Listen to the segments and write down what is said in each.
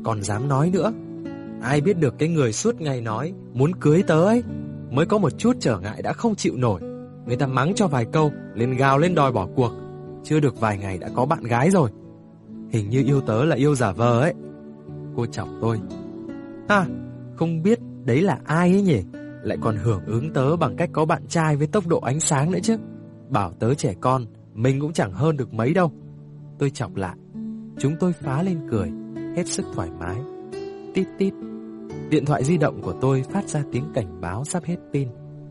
còn dám nói nữa. Ai biết được cái người suốt ngày nói muốn cưới tớ ấy, mới có một chút trở ngại đã không chịu nổi. Người ta mắng cho vài câu, liền gào lên đòi bỏ cuộc. Chưa được vài ngày đã có bạn gái rồi. Hình như yêu tớ là yêu giả vờ ấy. Cô chọc tôi. Không biết đấy là ai ấy nhỉ? Lại còn hưởng ứng tớ bằng cách có bạn trai với tốc độ ánh sáng nữa chứ. Bảo tớ trẻ con, mình cũng chẳng hơn được mấy đâu. Tôi chọc lại. Chúng tôi phá lên cười, hết sức thoải mái. Tít tít. Điện thoại di động của tôi phát ra tiếng cảnh báo sắp hết pin.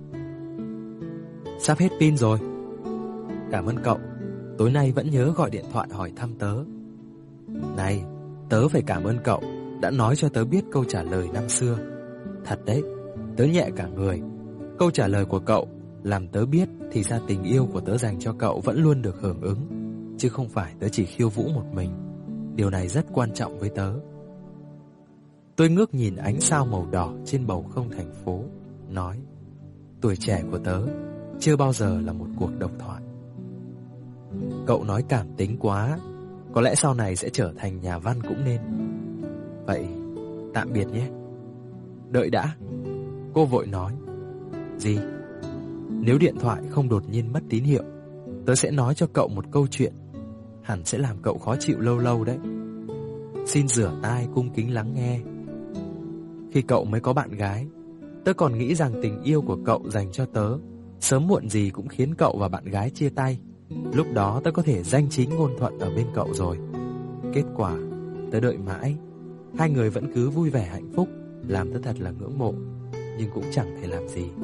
Sắp hết pin rồi. Cảm ơn cậu. Tối nay vẫn nhớ gọi điện thoại hỏi thăm tớ. Này, tớ phải cảm ơn cậu đã nói cho tớ biết câu trả lời năm xưa. Thật đấy, tớ nhẹ cả người. Câu trả lời của cậu làm tớ biết thì ra tình yêu của tớ dành cho cậu vẫn luôn được hưởng ứng, chứ không phải tớ chỉ khiêu vũ một mình. Điều này rất quan trọng với tớ. Tôi ngước nhìn ánh sao màu đỏ trên bầu không thành phố, nói: tuổi trẻ của tớ chưa bao giờ là một cuộc độc thoại. Cậu nói cảm tính quá, có lẽ sau này sẽ trở thành nhà văn cũng nên. Vậy tạm biệt nhé. Đợi đã. Cô vội nói. Gì? Nếu điện thoại không đột nhiên mất tín hiệu, tớ sẽ nói cho cậu một câu chuyện, hẳn sẽ làm cậu khó chịu lâu lâu đấy. Xin rửa tai cung kính lắng nghe. Khi cậu mới có bạn gái, tớ còn nghĩ rằng tình yêu của cậu dành cho tớ sớm muộn gì cũng khiến cậu và bạn gái chia tay. Lúc đó tớ có thể danh chính ngôn thuận ở bên cậu rồi. Kết quả tớ đợi mãi, hai người vẫn cứ vui vẻ hạnh phúc, làm tớ thật là ngưỡng mộ, nhưng cũng chẳng thể làm gì.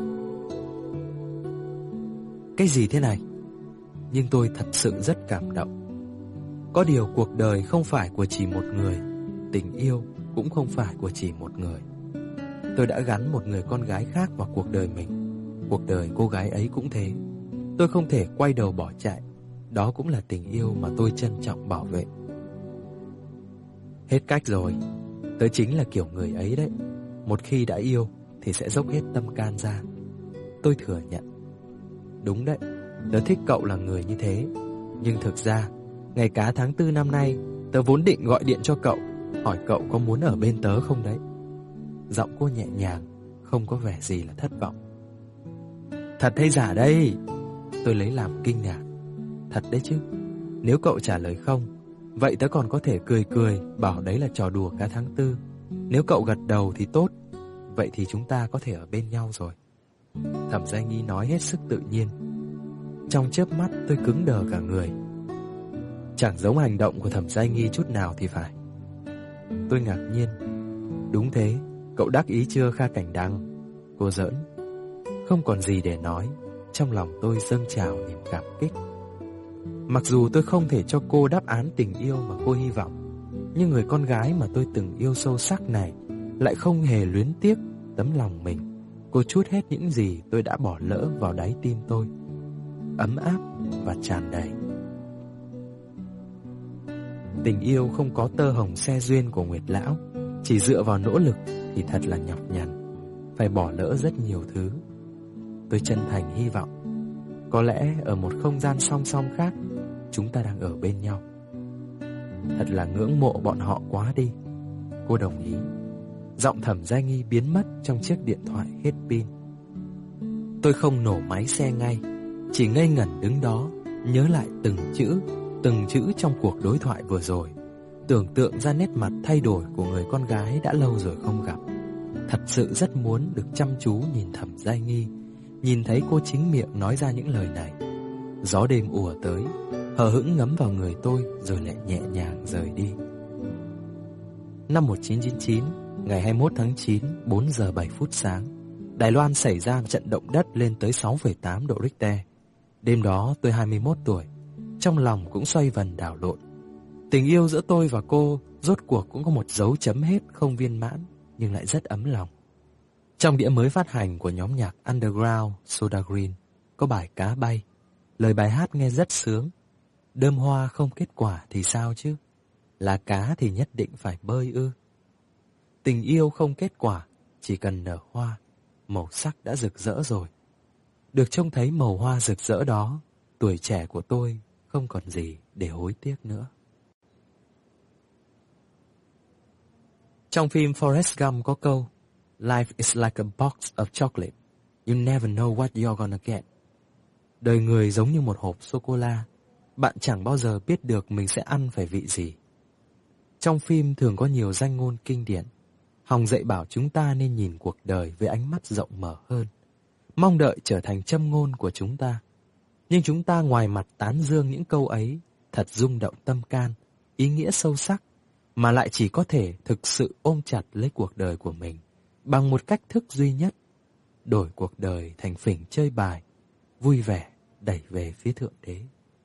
Cái gì thế này? Nhưng tôi thật sự rất cảm động. Có điều cuộc đời không phải của chỉ một người, tình yêu cũng không phải của chỉ một người. Tôi đã gắn một người con gái khác vào cuộc đời mình. Cuộc đời cô gái ấy cũng thế. Tôi không thể quay đầu bỏ chạy. Đó cũng là tình yêu mà tôi trân trọng bảo vệ. Hết cách rồi. Tớ chính là kiểu người ấy đấy. Một khi đã yêu thì sẽ dốc hết tâm can ra. Tôi thừa nhận. Đúng đấy, tớ thích cậu là người như thế. Nhưng thực ra, ngày cá tháng 4 năm nay, tớ vốn định gọi điện cho cậu, hỏi cậu có muốn ở bên tớ không đấy. Giọng cô nhẹ nhàng, không có vẻ gì là thất vọng. Thật hay giả đây? Tôi lấy làm kinh ngạc. Thật đấy chứ. Nếu cậu trả lời không, vậy tớ còn có thể cười cười bảo đấy là trò đùa cá tháng 4. Nếu cậu gật đầu thì tốt. Vậy thì chúng ta có thể ở bên nhau rồi. Thẩm Gia Nghi nói hết sức tự nhiên. Trong chớp mắt tôi cứng đờ cả người. Chẳng giống hành động của Thẩm Gia Nghi chút nào thì phải. Tôi ngạc nhiên. Đúng thế, cậu đắc ý chưa Kha Cảnh Đăng? Cô giỡn. Không còn gì để nói. Trong lòng tôi dâng trào niềm cảm kích. Mặc dù tôi không thể cho cô đáp án tình yêu mà cô hy vọng, nhưng người con gái mà tôi từng yêu sâu sắc này lại không hề luyến tiếc tấm lòng mình. Cô trút hết những gì tôi đã bỏ lỡ vào đáy tim tôi, ấm áp và tràn đầy. Tình yêu không có tơ hồng xe duyên của Nguyệt Lão, chỉ dựa vào nỗ lực thì thật là nhọc nhằn, phải bỏ lỡ rất nhiều thứ. Tôi chân thành hy vọng, có lẽ ở một không gian song song khác, chúng ta đang ở bên nhau. Thật là ngưỡng mộ bọn họ quá đi. Cô đồng ý. Giọng Thẩm Gia Nghi biến mất trong chiếc điện thoại hết pin. Tôi không nổ máy xe ngay, chỉ ngây ngẩn đứng đó, nhớ lại từng chữ trong cuộc đối thoại vừa rồi, tưởng tượng ra nét mặt thay đổi của người con gái đã lâu rồi không gặp. Thật sự rất muốn được chăm chú nhìn Thẩm Gia Nghi, nhìn thấy cô chính miệng nói ra những lời này. Gió đêm ùa tới, hờ hững ngấm vào người tôi rồi lại nhẹ nhàng rời đi. Năm 1999, ngày 21 tháng 9, 4 giờ 7 phút sáng, Đài Loan xảy ra trận động đất lên tới 6,8 độ Richter. Đêm đó tôi 21 tuổi, trong lòng cũng xoay vần đảo lộn. Tình yêu giữa tôi và cô rốt cuộc cũng có một dấu chấm hết không viên mãn, nhưng lại rất ấm lòng. Trong đĩa mới phát hành của nhóm nhạc underground Soda Green có bài Cá Bay. Lời bài hát nghe rất sướng. Đơm hoa không kết quả thì sao chứ? Là cá thì nhất định phải bơi ư? Tình yêu không kết quả, chỉ cần nở hoa, màu sắc đã rực rỡ rồi. Được trông thấy màu hoa rực rỡ đó, tuổi trẻ của tôi không còn gì để hối tiếc nữa. Trong phim Forrest Gump có câu Life is like a box of chocolate. You never know what you're gonna get. Đời người giống như một hộp sô-cô-la. Bạn chẳng bao giờ biết được mình sẽ ăn phải vị gì. Trong phim thường có nhiều danh ngôn kinh điển, hòng dạy bảo chúng ta nên nhìn cuộc đời với ánh mắt rộng mở hơn, mong đợi trở thành châm ngôn của chúng ta. Nhưng chúng ta ngoài mặt tán dương những câu ấy thật rung động tâm can, ý nghĩa sâu sắc, mà lại chỉ có thể thực sự ôm chặt lấy cuộc đời của mình bằng một cách thức duy nhất, đổi cuộc đời thành phỉnh chơi bài, vui vẻ đẩy về phía Thượng Đế.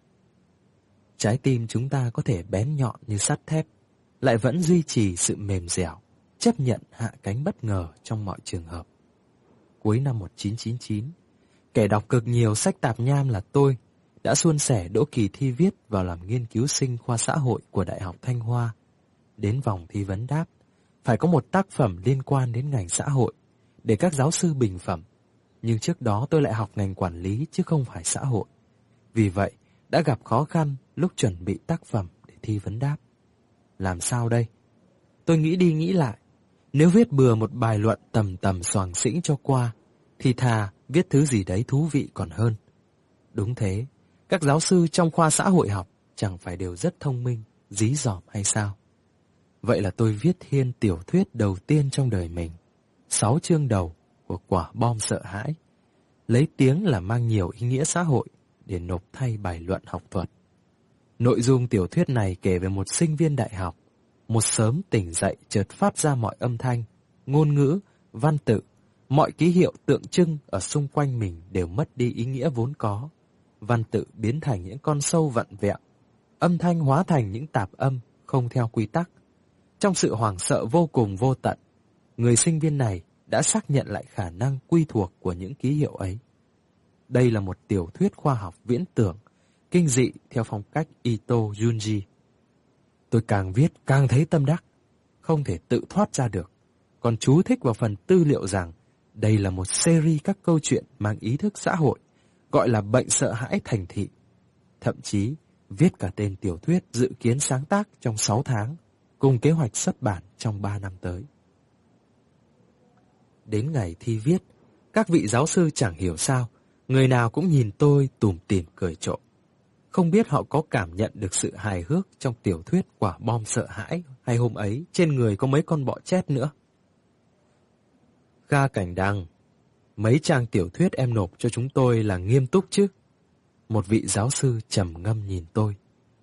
Trái tim chúng ta có thể bén nhọn như sắt thép, lại vẫn duy trì sự mềm dẻo, chấp nhận hạ cánh bất ngờ trong mọi trường hợp. Cuối năm 1999, kẻ đọc cực nhiều sách tạp nham là tôi đã suôn sẻ đỗ kỳ thi viết vào làm nghiên cứu sinh khoa xã hội của Đại học Thanh Hoa. Đến vòng thi vấn đáp, phải có một tác phẩm liên quan đến ngành xã hội để các giáo sư bình phẩm. Nhưng trước đó tôi lại học ngành quản lý chứ không phải xã hội. Vì vậy, đã gặp khó khăn lúc chuẩn bị tác phẩm để thi vấn đáp. Làm sao đây? Tôi nghĩ đi nghĩ lại. Nếu viết bừa một bài luận tầm tầm xoàng xĩnh cho qua, thì thà viết thứ gì đấy thú vị còn hơn. Đúng thế, các giáo sư trong khoa xã hội học chẳng phải đều rất thông minh, dí dỏm hay sao? Vậy là tôi viết thiên tiểu thuyết đầu tiên trong đời mình, 6 chương đầu của Quả bom sợ hãi, lấy tiếng là mang nhiều ý nghĩa xã hội để nộp thay bài luận học thuật. Nội dung tiểu thuyết này kể về một sinh viên đại học, một sớm tỉnh dậy chợt phát ra mọi âm thanh, ngôn ngữ, văn tự, mọi ký hiệu tượng trưng ở xung quanh mình đều mất đi ý nghĩa vốn có. Văn tự biến thành những con sâu vặn vẹo, âm thanh hóa thành những tạp âm không theo quy tắc. Trong sự hoảng sợ vô cùng vô tận, người sinh viên này đã xác nhận lại khả năng quy thuộc của những ký hiệu ấy. Đây là một tiểu thuyết khoa học viễn tưởng, kinh dị theo phong cách Ito Junji. Tôi càng viết càng thấy tâm đắc, không thể tự thoát ra được. Còn chú thích vào phần tư liệu rằng đây là một series các câu chuyện mang ý thức xã hội, gọi là bệnh sợ hãi thành thị. Thậm chí, viết cả tên tiểu thuyết dự kiến sáng tác trong 6 tháng, cùng kế hoạch xuất bản trong 3 năm tới. Đến ngày thi viết, các vị giáo sư chẳng hiểu sao, người nào cũng nhìn tôi tủm tỉm cười trộm. Không biết họ có cảm nhận được sự hài hước trong tiểu thuyết Quả bom sợ hãi hay hôm ấy trên người có mấy con bọ chét nữa. Kha Cảnh Đăng, mấy trang tiểu thuyết em nộp cho chúng tôi là nghiêm túc chứ? Một vị giáo sư trầm ngâm nhìn tôi.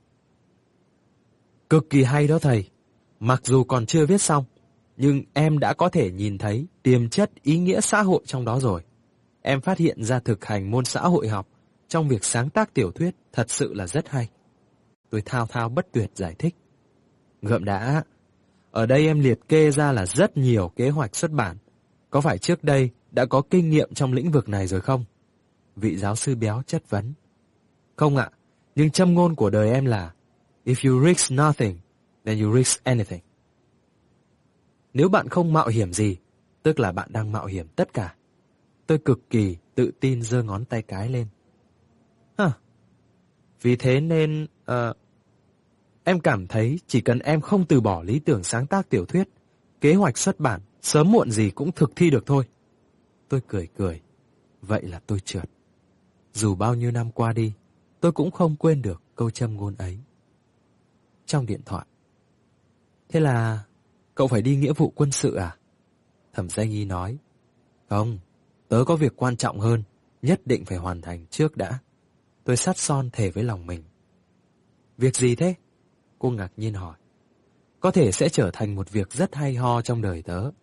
Cực kỳ hay đó thầy. Mặc dù còn chưa viết xong, nhưng em đã có thể nhìn thấy tiềm chất ý nghĩa xã hội trong đó rồi. Em phát hiện ra thực hành môn xã hội học trong việc sáng tác tiểu thuyết thật sự là rất hay. Tôi thao thao bất tuyệt giải thích. Gượm đã, ở đây em liệt kê ra là rất nhiều kế hoạch xuất bản. Có phải trước đây đã có kinh nghiệm trong lĩnh vực này rồi không? Vị giáo sư béo chất vấn. Không ạ, nhưng châm ngôn của đời em là If you risk nothing, then you risk anything. Nếu bạn không mạo hiểm gì, tức là bạn đang mạo hiểm tất cả. Tôi cực kỳ tự tin giơ ngón tay cái lên. Vì thế nên, em cảm thấy chỉ cần em không từ bỏ lý tưởng sáng tác tiểu thuyết, kế hoạch xuất bản, sớm muộn gì cũng thực thi được thôi. Tôi cười cười. Vậy là tôi trượt. Dù bao nhiêu năm qua đi, tôi cũng không quên được câu châm ngôn ấy. Trong điện thoại. Thế là, cậu phải đi nghĩa vụ quân sự à? Thẩm Gia Nghi nói. Không, tớ có việc quan trọng hơn, nhất định phải hoàn thành trước đã. Tôi sắt son thề với lòng mình. Việc gì thế? Cô ngạc nhiên hỏi. Có thể sẽ trở thành một việc rất hay ho trong đời tớ.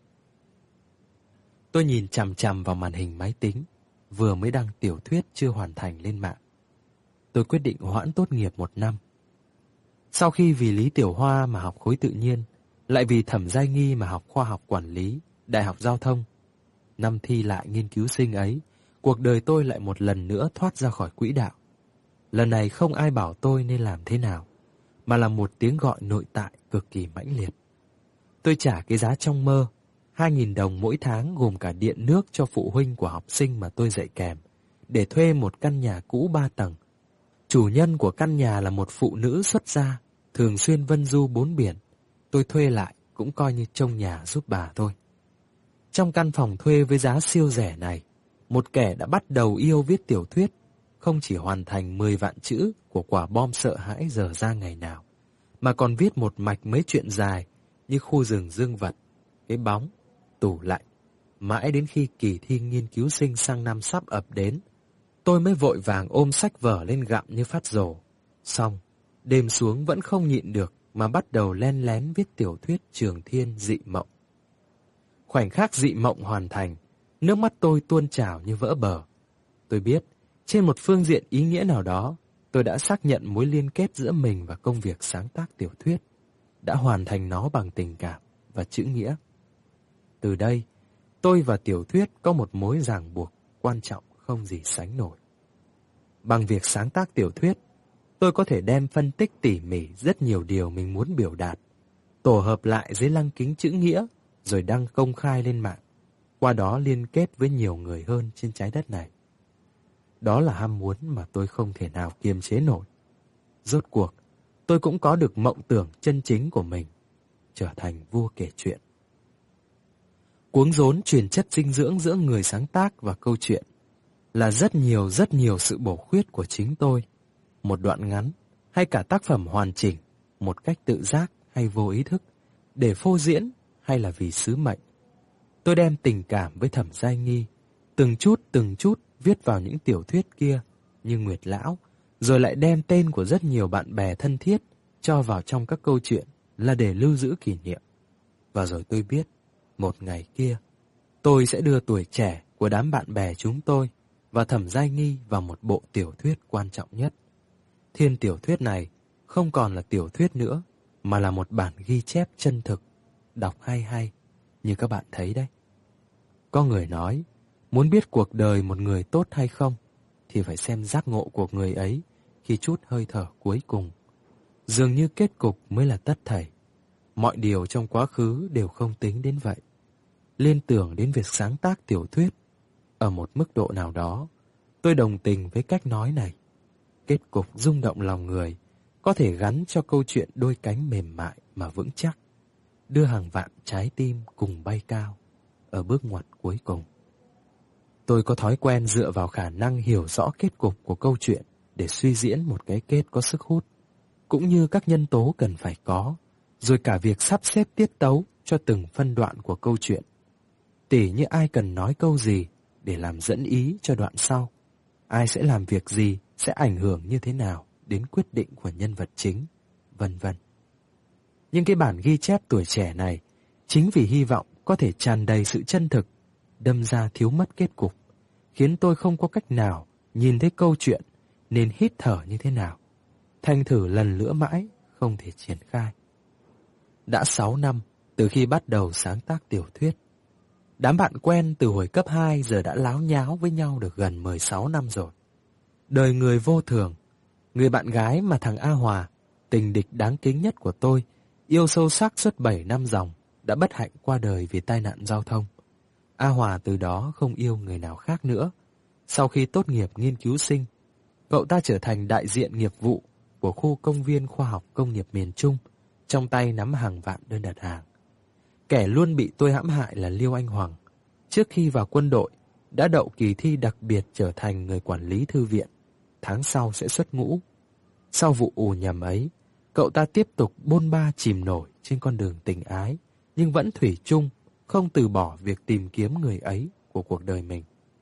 Tôi nhìn chằm chằm vào màn hình máy tính, vừa mới đăng tiểu thuyết chưa hoàn thành lên mạng. Tôi quyết định hoãn tốt nghiệp 1 năm. Sau khi vì Lý Tiểu Hoa mà học khối tự nhiên, lại vì Thẩm Gia Nghi mà học khoa học quản lý, Đại học Giao thông, năm thi lại nghiên cứu sinh ấy, cuộc đời tôi lại một lần nữa thoát ra khỏi quỹ đạo. Lần này không ai bảo tôi nên làm thế nào, mà là một tiếng gọi nội tại cực kỳ mãnh liệt. Tôi trả cái giá trong mơ, 2.000 đồng mỗi tháng gồm cả điện nước cho phụ huynh của học sinh mà tôi dạy kèm, để thuê một căn nhà cũ 3 tầng. Chủ nhân của căn nhà là một phụ nữ xuất gia, thường xuyên vân du 4 biển. Tôi thuê lại cũng coi như trông nhà giúp bà thôi. Trong căn phòng thuê với giá siêu rẻ này, một kẻ đã bắt đầu yêu viết tiểu thuyết, không chỉ hoàn thành 10 vạn chữ của quả bom sợ hãi dở ra ngày nào, mà còn viết một mạch mấy chuyện dài như khu rừng dương vật, cái bóng, tủ lạnh. Mãi đến khi kỳ thi nghiên cứu sinh sang năm sắp ập đến, tôi mới vội vàng ôm sách vở lên gặm như phát rồ. Xong, đêm xuống vẫn không nhịn được mà bắt đầu len lén viết tiểu thuyết Trường Thiên Dị Mộng. Khoảnh khắc dị mộng hoàn thành, nước mắt tôi tuôn trào như vỡ bờ. Tôi biết, trên một phương diện ý nghĩa nào đó, tôi đã xác nhận mối liên kết giữa mình và công việc sáng tác tiểu thuyết, đã hoàn thành nó bằng tình cảm và chữ nghĩa. Từ đây, tôi và tiểu thuyết có một mối ràng buộc quan trọng không gì sánh nổi. Bằng việc sáng tác tiểu thuyết, tôi có thể đem phân tích tỉ mỉ rất nhiều điều mình muốn biểu đạt, tổ hợp lại dưới lăng kính chữ nghĩa, rồi đăng công khai lên mạng, qua đó liên kết với nhiều người hơn trên trái đất này. Đó là ham muốn mà tôi không thể nào kiềm chế nổi. Rốt cuộc, tôi cũng có được mộng tưởng chân chính của mình, trở thành vua kể chuyện. Cuống rốn truyền chất dinh dưỡng giữa người sáng tác và câu chuyện là rất nhiều sự bổ khuyết của chính tôi. Một đoạn ngắn hay cả tác phẩm hoàn chỉnh, một cách tự giác hay vô ý thức, để phô diễn hay là vì sứ mệnh. Tôi đem tình cảm với Thẩm Giai Nghi, từng chút viết vào những tiểu thuyết kia như Nguyệt Lão, rồi lại đem tên của rất nhiều bạn bè thân thiết cho vào trong các câu chuyện là để lưu giữ kỷ niệm. Và rồi tôi biết, một ngày kia, tôi sẽ đưa tuổi trẻ của đám bạn bè chúng tôi và Thẩm Giai Nghi vào một bộ tiểu thuyết quan trọng nhất. Thiên tiểu thuyết này không còn là tiểu thuyết nữa, mà là một bản ghi chép chân thực, đọc hay như các bạn thấy đấy. Có người nói, muốn biết cuộc đời một người tốt hay không, thì phải xem giác ngộ của người ấy khi chút hơi thở cuối cùng. Dường như kết cục mới là tất thảy. Mọi điều trong quá khứ đều không tính đến vậy. Liên tưởng đến việc sáng tác tiểu thuyết, ở một mức độ nào đó, tôi đồng tình với cách nói này. Kết cục rung động lòng người có thể gắn cho câu chuyện đôi cánh mềm mại mà vững chắc, đưa hàng vạn trái tim cùng bay cao ở bước ngoặt cuối cùng. Tôi có thói quen dựa vào khả năng hiểu rõ kết cục của câu chuyện để suy diễn một cái kết có sức hút, cũng như các nhân tố cần phải có, rồi cả việc sắp xếp tiết tấu cho từng phân đoạn của câu chuyện. Tỉ như ai cần nói câu gì để làm dẫn ý cho đoạn sau, ai sẽ làm việc gì, sẽ ảnh hưởng như thế nào đến quyết định của nhân vật chính, vân vân. Nhưng cái bản ghi chép tuổi trẻ này, chính vì hy vọng có thể tràn đầy sự chân thực, đâm ra thiếu mất kết cục, khiến tôi không có cách nào nhìn thấy câu chuyện nên hít thở như thế nào. Thành thử lần nữa mãi không thể triển khai. Đã 6 năm từ khi bắt đầu sáng tác tiểu thuyết. Đám bạn quen từ hồi cấp 2 giờ đã láo nháo với nhau được gần 16 năm rồi. Đời người vô thường, người bạn gái mà thằng A Hòa, tình địch đáng kính nhất của tôi, yêu sâu sắc suốt 7 năm dòng, đã bất hạnh qua đời vì tai nạn giao thông. A Hòa từ đó không yêu người nào khác nữa. Sau khi tốt nghiệp nghiên cứu sinh, cậu ta trở thành đại diện nghiệp vụ của khu công viên khoa học công nghiệp miền Trung, trong tay nắm hàng vạn đơn đặt hàng. Kẻ luôn bị tôi hãm hại là Liêu Anh Hoàng. Trước khi vào quân đội, đã đậu kỳ thi đặc biệt trở thành người quản lý thư viện. Tháng sau sẽ xuất ngũ. Sau vụ ù nhầm ấy, cậu ta tiếp tục bôn ba chìm nổi trên con đường tình ái, nhưng vẫn thủy chung, không từ bỏ việc tìm kiếm người ấy của cuộc đời mình.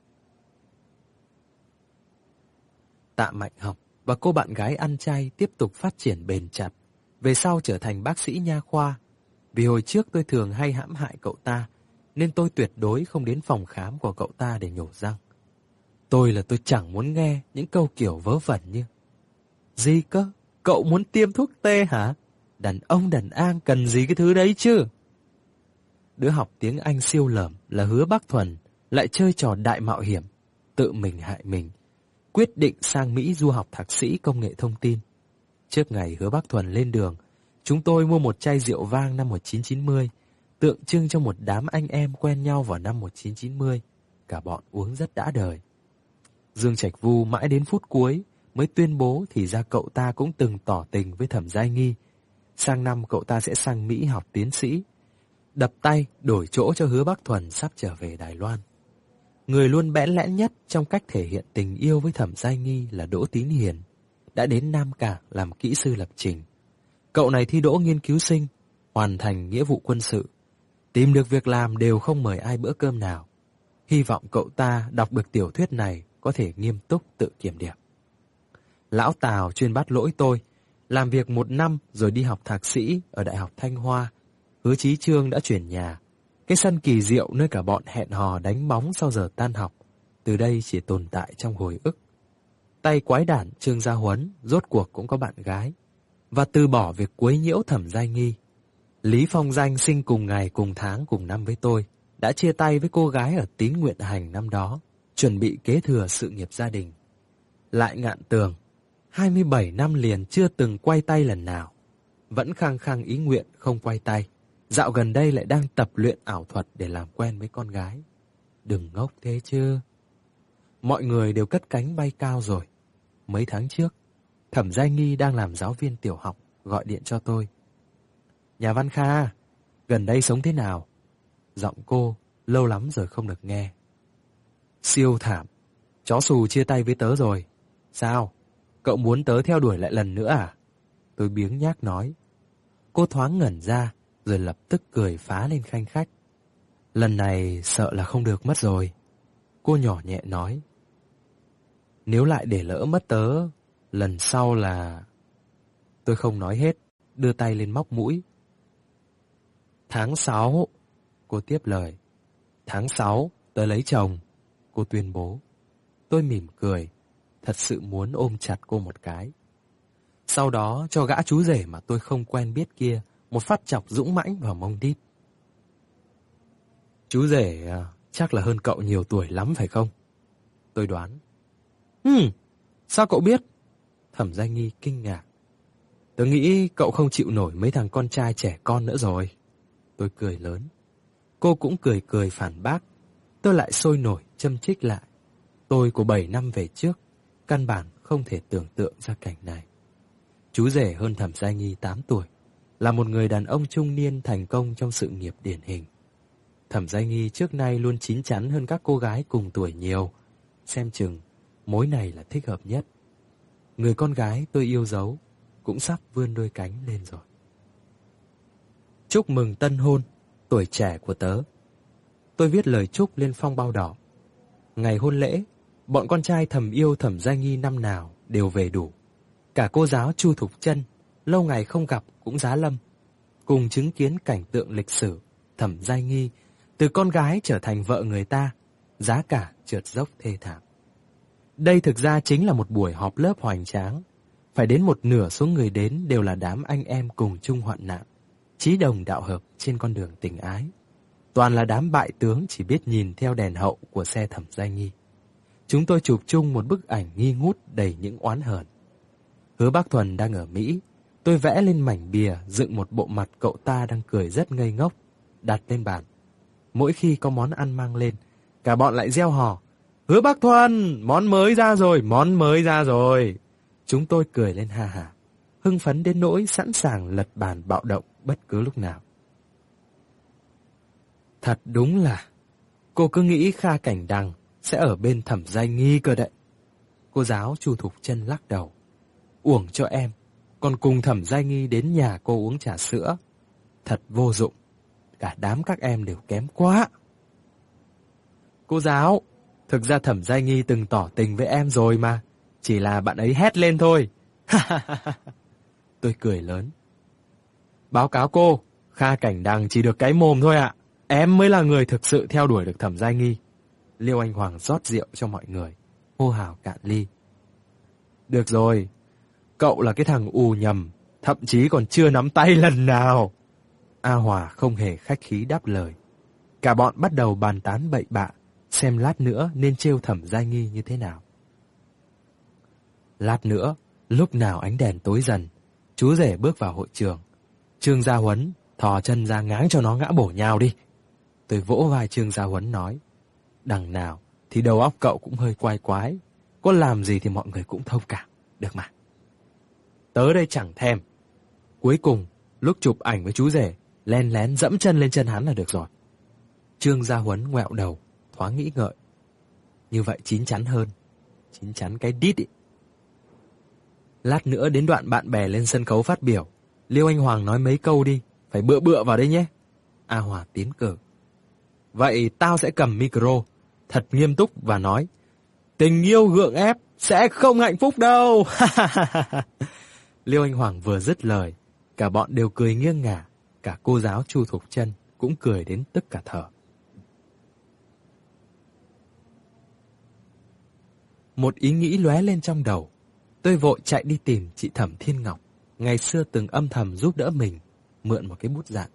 Tạ Mạnh Học và cô bạn gái ăn chay tiếp tục phát triển bền chặt, về sau trở thành bác sĩ nha khoa. Vì hồi trước tôi thường hay hãm hại cậu ta, nên tôi tuyệt đối không đến phòng khám của cậu ta để nhổ răng. Tôi chẳng muốn nghe những câu kiểu vớ vẩn như: gì cơ? Cậu muốn tiêm thuốc tê hả? Đàn ông đàn an cần gì cái thứ đấy chứ? Đứa học tiếng Anh siêu lởm là Hứa Bắc Thuần lại chơi trò đại mạo hiểm, tự mình hại mình, quyết định sang Mỹ du học thạc sĩ công nghệ thông tin. Trước ngày Hứa Bắc Thuần lên đường, chúng tôi mua một chai rượu vang năm 1990, tượng trưng cho một đám anh em quen nhau vào năm 1990. Cả bọn uống rất đã đời. Dương Trạch Vu mãi đến phút cuối mới tuyên bố thì ra cậu ta cũng từng tỏ tình với Thẩm Giai Nghi. Sang năm cậu ta sẽ sang Mỹ học tiến sĩ, đập tay đổi chỗ cho Hứa Bắc Thuần sắp trở về Đài Loan. Người luôn bẽn lẽn nhất trong cách thể hiện tình yêu với Thẩm Giai Nghi là Đỗ Tín Hiền, đã đến Nam Cảng làm kỹ sư lập trình. Cậu này thi đỗ nghiên cứu sinh, hoàn thành nghĩa vụ quân sự, tìm được việc làm đều không mời ai bữa cơm nào. Hy vọng cậu ta đọc được tiểu thuyết này có thể nghiêm túc tự kiểm điểm. Lão Tào chuyên bắt lỗi tôi, làm việc 1 năm rồi đi học thạc sĩ ở Đại học Thanh Hoa. Hứa Chí Trương đã chuyển nhà. Cái sân kỳ diệu nơi cả bọn hẹn hò đánh bóng sau giờ tan học, từ đây chỉ tồn tại trong hồi ức. Tay quái đản Trương Gia Huấn rốt cuộc cũng có bạn gái, và từ bỏ việc quấy nhiễu Thẩm Giai Nghi. Lý Phong Danh sinh cùng ngày cùng tháng cùng năm với tôi, đã chia tay với cô gái ở Tín Nguyện Hành năm đó, chuẩn bị kế thừa sự nghiệp gia đình. Lại Ngạn Tường, 27 năm liền chưa từng quay tay lần nào, vẫn khăng khăng ý nguyện không quay tay. Dạo gần đây lại đang tập luyện ảo thuật để làm quen với con gái. Đừng ngốc thế chứ. Mọi người đều cất cánh bay cao rồi. Mấy tháng trước, Thẩm Giai Nghi đang làm giáo viên tiểu học, gọi điện cho tôi. Nhà Văn Kha, gần đây sống thế nào? Giọng cô, lâu lắm rồi không được nghe. Siêu thảm, chó xù chia tay với tớ rồi. Sao? Cậu muốn tớ theo đuổi lại lần nữa à? Tôi biếng nhác nói. Cô thoáng ngẩn ra, rồi lập tức cười phá lên khanh khách. Lần này sợ là không được mất rồi. Cô nhỏ nhẹ nói. Nếu lại để lỡ mất tớ, lần sau là... Tôi không nói hết, đưa tay lên móc mũi. Tháng 6, cô tiếp lời. Tháng 6, tớ lấy chồng, cô tuyên bố. Tôi mỉm cười, thật sự muốn ôm chặt cô một cái. Sau đó cho gã chú rể mà tôi không quen biết kia một phát chọc dũng mãnh vào mông đít. Chú rể chắc là hơn cậu nhiều tuổi lắm phải không? Tôi đoán. Sao cậu biết? Thẩm Giai Nghi kinh ngạc. Tớ nghĩ cậu không chịu nổi mấy thằng con trai trẻ con nữa rồi. Tôi cười lớn. Cô cũng cười cười phản bác. Tôi lại sôi nổi châm chích lại. Tôi của 7 năm về trước, căn bản không thể tưởng tượng ra cảnh này. Chú rể hơn Thẩm Giai Nghi 8 tuổi, là một người đàn ông trung niên thành công trong sự nghiệp điển hình. Thẩm Giai Nghi trước nay luôn chín chắn hơn các cô gái cùng tuổi nhiều. Xem chừng, mối này là thích hợp nhất. Người con gái tôi yêu dấu cũng sắp vươn đôi cánh lên rồi. Chúc mừng tân hôn, tuổi trẻ của tớ. Tôi viết lời chúc lên phong bao đỏ. Ngày hôn lễ, bọn con trai thầm yêu Thẩm Giai Nghi năm nào đều về đủ. Cả cô giáo Chu Thục Chân, lâu ngày không gặp cũng giá lâm, cùng chứng kiến cảnh tượng lịch sử Thẩm Giai Nghi từ con gái trở thành vợ người ta, giá cả trượt dốc thê thảm. Đây thực ra chính là một buổi họp lớp hoành tráng. Phải đến một nửa số người đến đều là đám anh em cùng chung hoạn nạn, chí đồng đạo hợp trên con đường tình ái. Toàn là đám bại tướng chỉ biết nhìn theo đèn hậu của xe Thẩm Giai Nghi. Chúng tôi chụp chung một bức ảnh nghi ngút đầy những oán hờn. Hứa Bắc Thuần đang ở Mỹ, tôi vẽ lên mảnh bìa dựng một bộ mặt cậu ta đang cười rất ngây ngốc, đặt lên bàn. Mỗi khi có món ăn mang lên, cả bọn lại reo hò. Hứa Bắc Thuần, món mới ra rồi, món mới ra rồi. Chúng tôi cười lên ha hả, hưng phấn đến nỗi sẵn sàng lật bàn bạo động bất cứ lúc nào. Thật đúng là, cô cứ nghĩ Kha Cảnh Đằng sẽ ở bên Thẩm Giai Nghi cơ đấy. Cô giáo Chu Thục Chân lắc đầu. Uổng cho em, còn cùng Thẩm Giai Nghi đến nhà cô uống trà sữa. Thật vô dụng, cả đám các em đều kém quá. Cô giáo, thực ra Thẩm Giai Nghi từng tỏ tình với em rồi mà, chỉ là bạn ấy hét lên thôi. Tôi cười lớn. Báo cáo cô, Kha Cảnh Đằng chỉ được cái mồm thôi ạ. Em mới là người thực sự theo đuổi được Thẩm Giai Nghi. Liêu Anh Hoàng rót rượu cho mọi người, hô hào cạn ly. Được rồi, cậu là cái thằng ù nhầm, thậm chí còn chưa nắm tay lần nào. A Hòa không hề khách khí đáp lời. Cả bọn bắt đầu bàn tán bậy bạ, xem lát nữa nên trêu Thẩm Giai Nghi như thế nào. Lát nữa, lúc nào ánh đèn tối dần, chú rể bước vào hội trường. Trương Gia Huấn thò chân ra ngáng cho nó ngã bổ nhào đi. Tôi vỗ vai Trương Gia Huấn nói. Đằng nào thì đầu óc cậu cũng hơi quái quái, có làm gì thì mọi người cũng thông cảm, được mà. Tớ đây chẳng thèm. Cuối cùng, lúc chụp ảnh với chú rể, len lén dẫm chân lên chân hắn là được rồi. Trương Gia Huấn ngoẹo đầu, thoáng nghĩ ngợi. Như vậy chín chắn hơn. Chín chắn cái đít ý. Lát nữa đến đoạn bạn bè lên sân khấu phát biểu, Liêu Anh Hoàng nói mấy câu đi, phải bựa bựa vào đây nhé. A Hòa tiến cử. Vậy tao sẽ cầm micro, thật nghiêm túc và nói, tình yêu gượng ép sẽ không hạnh phúc đâu. Liêu Anh Hoàng vừa dứt lời, cả bọn đều cười nghiêng ngả, cả cô giáo Chu Thục Chân cũng cười đến tức cả thở. Một ý nghĩ lóe lên trong đầu, tôi vội chạy đi tìm chị Thẩm Thiên Ngọc, ngày xưa từng âm thầm giúp đỡ mình, mượn một cái bút dạng.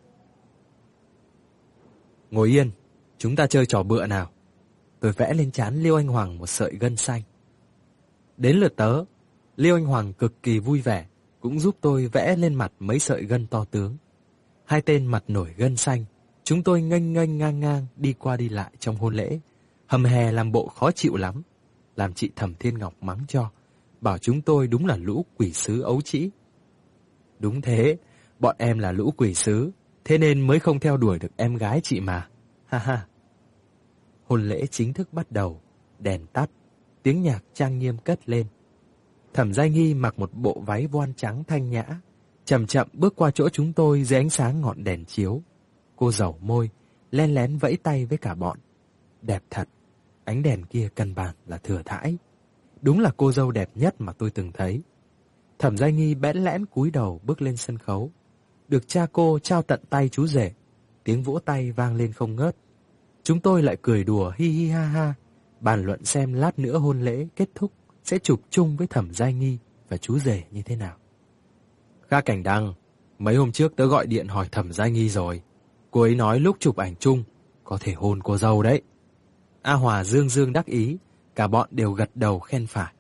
Ngồi yên, chúng ta chơi trò bựa nào. Tôi vẽ lên trán Liêu Anh Hoàng một sợi gân xanh. Đến lượt tớ, Liêu Anh Hoàng cực kỳ vui vẻ, cũng giúp tôi vẽ lên mặt mấy sợi gân to tướng. Hai tên mặt nổi gân xanh, chúng tôi nghênh nghênh ngang ngang đi qua đi lại trong hôn lễ, hầm hè làm bộ khó chịu lắm, làm chị Thẩm Thiên Ngọc mắng cho, bảo chúng tôi đúng là lũ quỷ sứ ấu trĩ. Đúng thế, bọn em là lũ quỷ sứ, thế nên mới không theo đuổi được em gái chị mà. Ha ha. Hôn lễ chính thức bắt đầu, đèn tắt, tiếng nhạc trang nghiêm cất lên. Thẩm Giai Nghi mặc một bộ váy voan trắng thanh nhã, chậm chậm bước qua chỗ chúng tôi dưới ánh sáng ngọn đèn chiếu. Cô dẩu môi, len lén vẫy tay với cả bọn. Đẹp thật, ánh đèn kia căn bản là thừa thãi. Đúng là cô dâu đẹp nhất mà tôi từng thấy. Thẩm Giai Nghi bẽn lẽn cúi đầu bước lên sân khấu. Được cha cô trao tận tay chú rể, tiếng vỗ tay vang lên không ngớt. Chúng tôi lại cười đùa hi hi ha ha, bàn luận xem lát nữa hôn lễ kết thúc sẽ chụp chung với Thẩm Giai Nghi và chú rể như thế nào. Kha Cảnh Đăng, mấy hôm trước tớ gọi điện hỏi Thẩm Giai Nghi rồi. Cô ấy nói lúc chụp ảnh chung có thể hôn cô dâu đấy. A Hòa dương dương đắc ý, cả bọn đều gật đầu khen phải.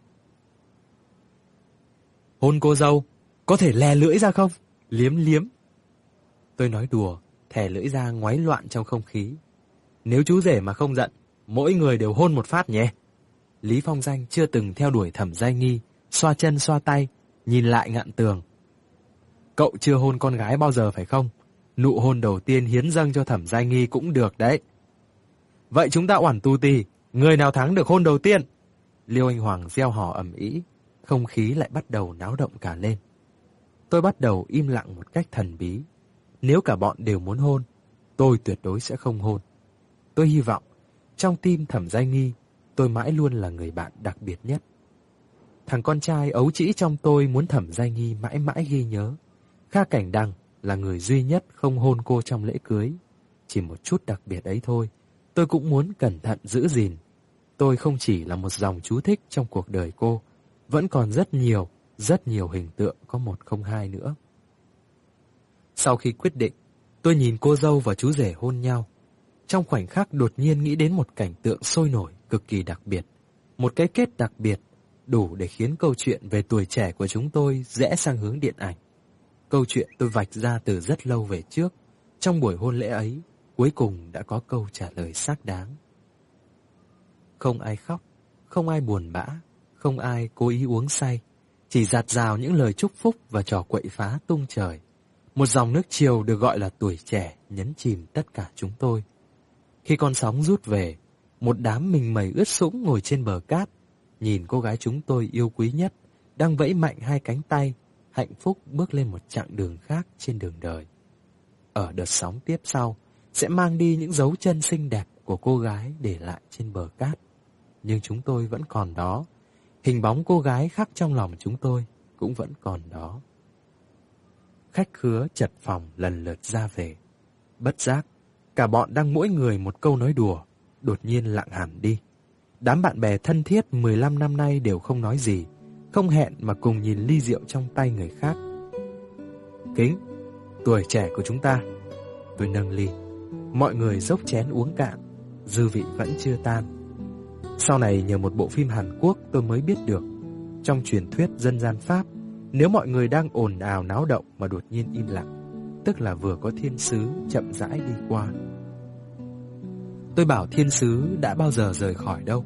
Hôn cô dâu, có thể lè lưỡi ra không? Liếm liếm. Tôi nói đùa, thè lưỡi ra ngoáy loạn trong không khí. Nếu chú rể mà không giận, mỗi người đều hôn một phát nhé. Lý Phong Danh chưa từng theo đuổi Thẩm Giai Nghi, xoa chân xoa tay, nhìn lại ngạn tường. Cậu chưa hôn con gái bao giờ phải không? Nụ hôn đầu tiên hiến dâng cho Thẩm Giai Nghi cũng được đấy. Vậy chúng ta oản tu tì, người nào thắng được hôn đầu tiên? Liêu Anh Hoàng reo hò ầm ĩ, không khí lại bắt đầu náo động cả lên. Tôi bắt đầu im lặng một cách thần bí. Nếu cả bọn đều muốn hôn, tôi tuyệt đối sẽ không hôn. Tôi hy vọng, trong tim Thẩm Giai Nghi, tôi mãi luôn là người bạn đặc biệt nhất. Thằng con trai ấu trĩ trong tôi muốn Thẩm Giai Nghi mãi mãi ghi nhớ. Kha Cảnh Đăng là người duy nhất không hôn cô trong lễ cưới. Chỉ một chút đặc biệt ấy thôi, tôi cũng muốn cẩn thận giữ gìn. Tôi không chỉ là một dòng chú thích trong cuộc đời cô, vẫn còn rất nhiều hình tượng có 102 nữa. Sau khi quyết định, tôi nhìn cô dâu và chú rể hôn nhau. Trong khoảnh khắc đột nhiên nghĩ đến một cảnh tượng sôi nổi cực kỳ đặc biệt. Một cái kết đặc biệt, đủ để khiến câu chuyện về tuổi trẻ của chúng tôi rẽ sang hướng điện ảnh. Câu chuyện tôi vạch ra từ rất lâu về trước. Trong buổi hôn lễ ấy, cuối cùng đã có câu trả lời xác đáng. Không ai khóc, không ai buồn bã, không ai cố ý uống say. Chỉ dạt dào những lời chúc phúc và trò quậy phá tung trời. Một dòng nước triều được gọi là tuổi trẻ nhấn chìm tất cả chúng tôi. Khi con sóng rút về, một đám mình mẩy ướt sũng ngồi trên bờ cát, nhìn cô gái chúng tôi yêu quý nhất, đang vẫy mạnh hai cánh tay, hạnh phúc bước lên một chặng đường khác trên đường đời. Ở đợt sóng tiếp sau, sẽ mang đi những dấu chân xinh đẹp của cô gái để lại trên bờ cát. Nhưng chúng tôi vẫn còn đó, hình bóng cô gái khắc trong lòng chúng tôi cũng vẫn còn đó. Khách khứa chật phòng lần lượt ra về. Bất giác, cả bọn đang mỗi người một câu nói đùa, đột nhiên lặng hẳn đi. Đám bạn bè thân thiết 15 năm nay đều không nói gì, không hẹn mà cùng nhìn ly rượu trong tay người khác. Kính, tuổi trẻ của chúng ta. Tôi nâng ly. Mọi người dốc chén uống cạn, dư vị vẫn chưa tan. Sau này nhờ một bộ phim Hàn Quốc tôi mới biết được, trong truyền thuyết dân gian Pháp, nếu mọi người đang ồn ào náo động mà đột nhiên im lặng, tức là vừa có thiên sứ chậm rãi đi qua. Tôi bảo thiên sứ đã bao giờ rời khỏi đâu.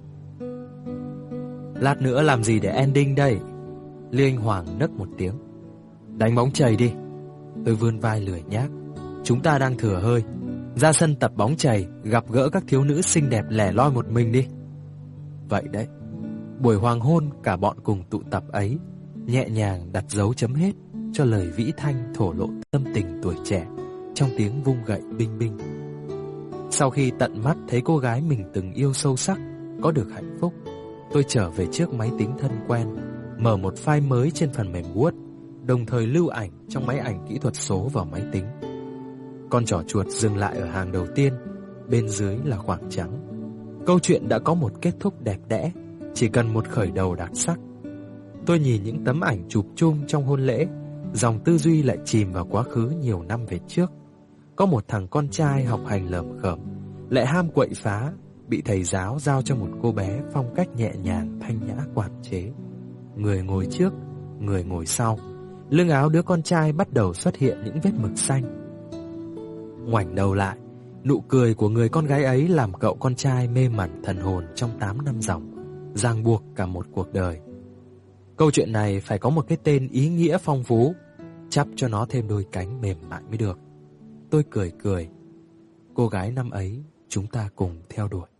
Lát nữa làm gì để ending đây? Lê Anh Hoàng nấc một tiếng. Đánh bóng chày đi. Tôi vươn vai lười nhác. Chúng ta đang thừa hơi, ra sân tập bóng chày, gặp gỡ các thiếu nữ xinh đẹp lẻ loi một mình đi. Vậy đấy, buổi hoàng hôn cả bọn cùng tụ tập ấy nhẹ nhàng đặt dấu chấm hết cho lời vĩ thanh thổ lộ tâm tình tuổi trẻ trong tiếng vung gậy binh binh. Sau khi tận mắt thấy cô gái mình từng yêu sâu sắc có được hạnh phúc, tôi trở về trước máy tính thân quen, mở một file mới trên phần mềm Word, đồng thời lưu ảnh trong máy ảnh kỹ thuật số vào máy tính. Con trỏ chuột dừng lại ở hàng đầu tiên, bên dưới là khoảng trắng. Câu chuyện đã có một kết thúc đẹp đẽ, chỉ cần một khởi đầu đặc sắc. Tôi nhìn những tấm ảnh chụp chung trong hôn lễ, dòng tư duy lại chìm vào quá khứ nhiều năm về trước. Có một thằng con trai học hành lởm khởm, lại ham quậy phá, bị thầy giáo giao cho một cô bé phong cách nhẹ nhàng thanh nhã quản chế. Người ngồi trước, người ngồi sau. Lưng áo đứa con trai bắt đầu xuất hiện những vết mực xanh. Ngoảnh đầu lại, nụ cười của người con gái ấy làm cậu con trai mê mẩn thần hồn trong 8 năm dòng, ràng buộc cả một cuộc đời. Câu chuyện này phải có một cái tên ý nghĩa phong phú, chắp cho nó thêm đôi cánh mềm mại mới được. Tôi cười cười. Cô gái năm ấy chúng ta cùng theo đuổi.